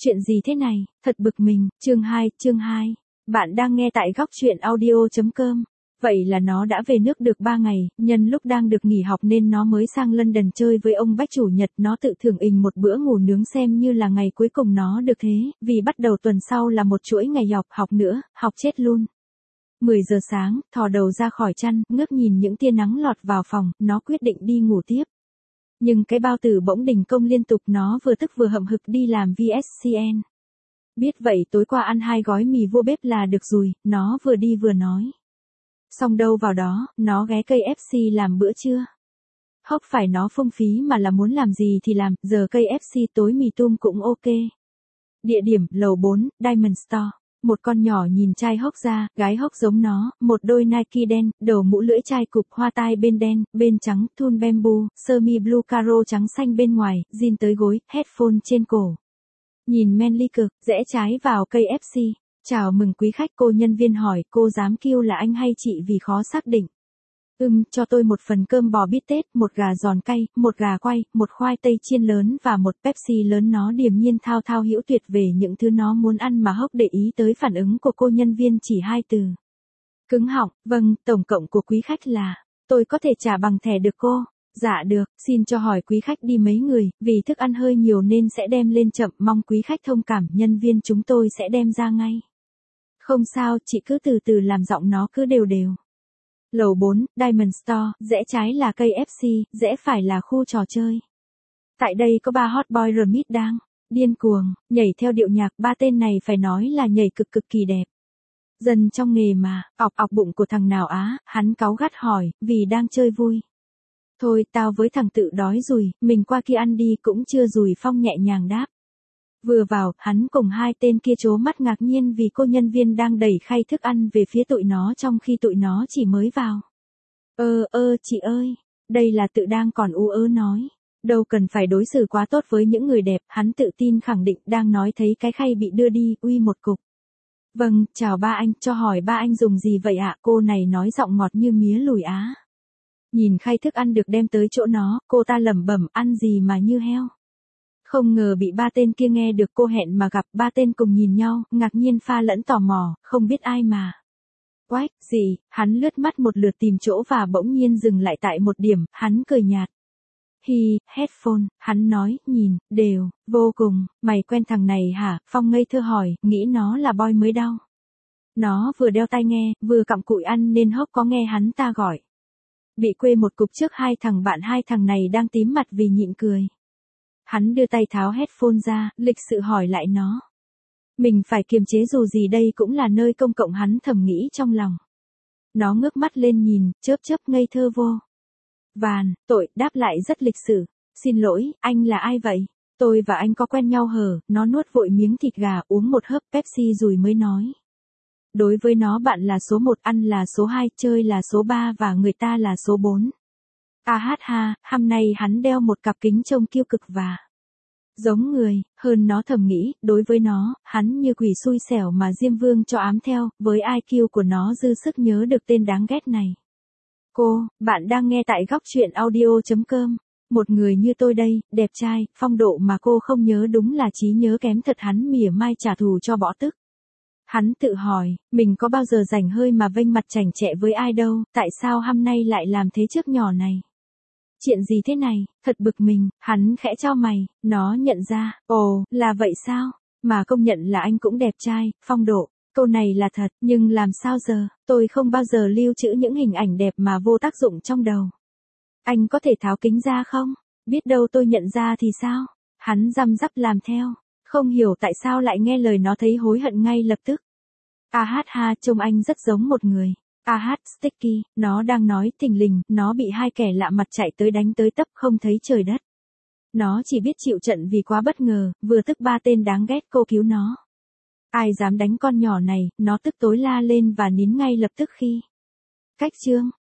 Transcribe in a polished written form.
Chuyện gì thế này, thật bực mình, chương 2. Bạn đang nghe tại góc chuyện audio.com. Vậy là nó đã về nước được 3 ngày, nhân lúc đang được nghỉ học nên nó mới sang London chơi với ông bác chủ nhật. Nó tự thưởng ình một bữa ngủ nướng xem như là ngày cuối cùng nó được thế, vì bắt đầu tuần sau là một chuỗi ngày học nữa, học chết luôn. 10 giờ sáng, thò đầu ra khỏi chăn, ngước nhìn những tia nắng lọt vào phòng, nó quyết định đi ngủ tiếp. Nhưng cái bao tử bỗng đình công liên tục, nó vừa tức vừa hậm hực đi làm VSCN. Biết vậy tối qua ăn 2 gói mì vô bếp là được rồi, nó vừa đi vừa nói. Xong đâu vào đó, nó ghé KFC làm bữa trưa. Hốc phải nó phung phí mà là muốn làm gì thì làm, giờ KFC tối mì tôm cũng ok. Địa điểm, lầu 4, Diamond Store. Một con nhỏ nhìn trai hốc ra, gái hốc giống nó, một đôi Nike đen, đầu mũ lưỡi chai cụp hoa tai bên đen, bên trắng, thun bamboo, sơ mi blue caro trắng xanh bên ngoài, jean tới gối, headphone trên cổ. Nhìn manly cực, rẽ trái vào KFC. Chào mừng quý khách, cô nhân viên hỏi, cô dám kêu là anh hay chị vì khó xác định. Cho tôi một phần cơm bò bít tết, một gà giòn cay, một gà quay, một khoai tây chiên lớn và một Pepsi lớn. Nó điềm nhiên thao thao hữu tuyệt về những thứ nó muốn ăn mà hốc để ý tới phản ứng của cô nhân viên chỉ 2 từ. Cứng họng, vâng, tổng cộng của quý khách là, tôi có thể trả bằng thẻ được cô? Dạ được, xin cho hỏi quý khách đi mấy người, vì thức ăn hơi nhiều nên sẽ đem lên chậm, mong quý khách thông cảm, nhân viên chúng tôi sẽ đem ra ngay. Không sao, chị cứ từ từ làm, giọng nó cứ đều đều. Lầu 4, Diamond Store, rẽ trái là KFC, rẽ phải là khu trò chơi. Tại đây có 3 hot boy remix đang điên cuồng, nhảy theo điệu nhạc, 3 tên này phải nói là nhảy cực kỳ đẹp. Dần trong nghề mà, ọc bụng của thằng nào á, hắn cáu gắt hỏi, vì đang chơi vui. Thôi, tao với thằng tự đói rồi, mình qua kia ăn đi, cũng chưa rủi. Phong nhẹ nhàng đáp. Vừa vào, hắn cùng 2 tên kia trố mắt ngạc nhiên vì cô nhân viên đang đẩy khay thức ăn về phía tụi nó trong khi tụi nó chỉ mới vào. Chị ơi, đây là tự đang còn ú ớ nói. Đâu cần phải đối xử quá tốt với những người đẹp, hắn tự tin khẳng định, đang nói thấy cái khay bị đưa đi, uy một cục. Vâng, chào ba anh, cho hỏi ba anh dùng gì vậy ạ? Cô này nói giọng ngọt như mía lùi á. Nhìn khay thức ăn được đem tới chỗ nó, cô ta lẩm bẩm, ăn gì mà như heo. Không ngờ bị 3 tên kia nghe được, cô hẹn mà gặp. 3 tên cùng nhìn nhau, ngạc nhiên pha lẫn tò mò, không biết ai mà. Oách, gì, hắn lướt mắt một lượt tìm chỗ và bỗng nhiên dừng lại tại một điểm, hắn cười nhạt. Headphone, hắn nói, nhìn, đều, vô cùng, mày quen thằng này hả? Phong ngây thơ hỏi, nghĩ nó là boy mới đau. Nó vừa đeo tai nghe, vừa cặm cụi ăn nên hốc có nghe hắn ta gọi. Bị quê một cục trước 2 thằng bạn, 2 thằng này đang tím mặt vì nhịn cười. Hắn đưa tay tháo headphone ra, lịch sự hỏi lại nó. Mình phải kiềm chế dù gì đây cũng là nơi công cộng, hắn thầm nghĩ trong lòng. Nó ngước mắt lên nhìn, chớp ngây thơ vô vàn, tội, đáp lại rất lịch sự. Xin lỗi, anh là ai vậy? Tôi và anh có quen nhau hờ? Nó nuốt vội miếng thịt gà, uống một hớp Pepsi rồi mới nói. Đối với nó bạn là số 1, ăn là số 2, chơi là số 3 và người ta là số 4. Hôm nay hắn đeo một cặp kính trông kiêu cực và giống người, hơn nó thầm nghĩ, đối với nó, hắn như quỷ xui xẻo mà Diêm Vương cho ám theo, với IQ của nó dư sức nhớ được tên đáng ghét này. Bạn đang nghe tại góc chuyện audio.com. Một người như tôi đây, đẹp trai, phong độ mà cô không nhớ đúng là trí nhớ kém thật. Hắn mỉa mai trả thù cho bỏ tức. Hắn tự hỏi, mình có bao giờ rảnh hơi mà vênh mặt chảnh chẹ với ai đâu, tại sao hôm nay lại làm thế trước nhỏ này? Chuyện gì thế này, thật bực mình, hắn khẽ chau mày, nó nhận ra, là vậy sao? Mà công nhận là anh cũng đẹp trai, phong độ. Câu này là thật, nhưng làm sao giờ, tôi không bao giờ lưu trữ những hình ảnh đẹp mà vô tác dụng trong đầu. Anh có thể tháo kính ra không? Biết đâu tôi nhận ra thì sao? Hắn răm rắp làm theo, không hiểu tại sao lại nghe lời nó thấy hối hận ngay lập tức. Trông anh rất giống một người. Sticky, nó đang nói thình lình, nó bị 2 kẻ lạ mặt chạy tới đánh tới tấp không thấy trời đất. Nó chỉ biết chịu trận vì quá bất ngờ, vừa tức 3 tên đáng ghét cô cứu nó. Ai dám đánh con nhỏ này, nó tức tối la lên và nín ngay lập tức khi cách chương.